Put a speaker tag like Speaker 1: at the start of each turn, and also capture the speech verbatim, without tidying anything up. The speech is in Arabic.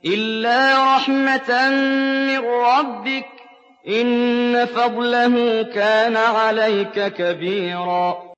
Speaker 1: إِلَّا رَحْمَةً مِّن رَّبِّكَ ۚ إِنَّ فَضْلَهُ كَانَ عَلَيْكَ كَبِيرًا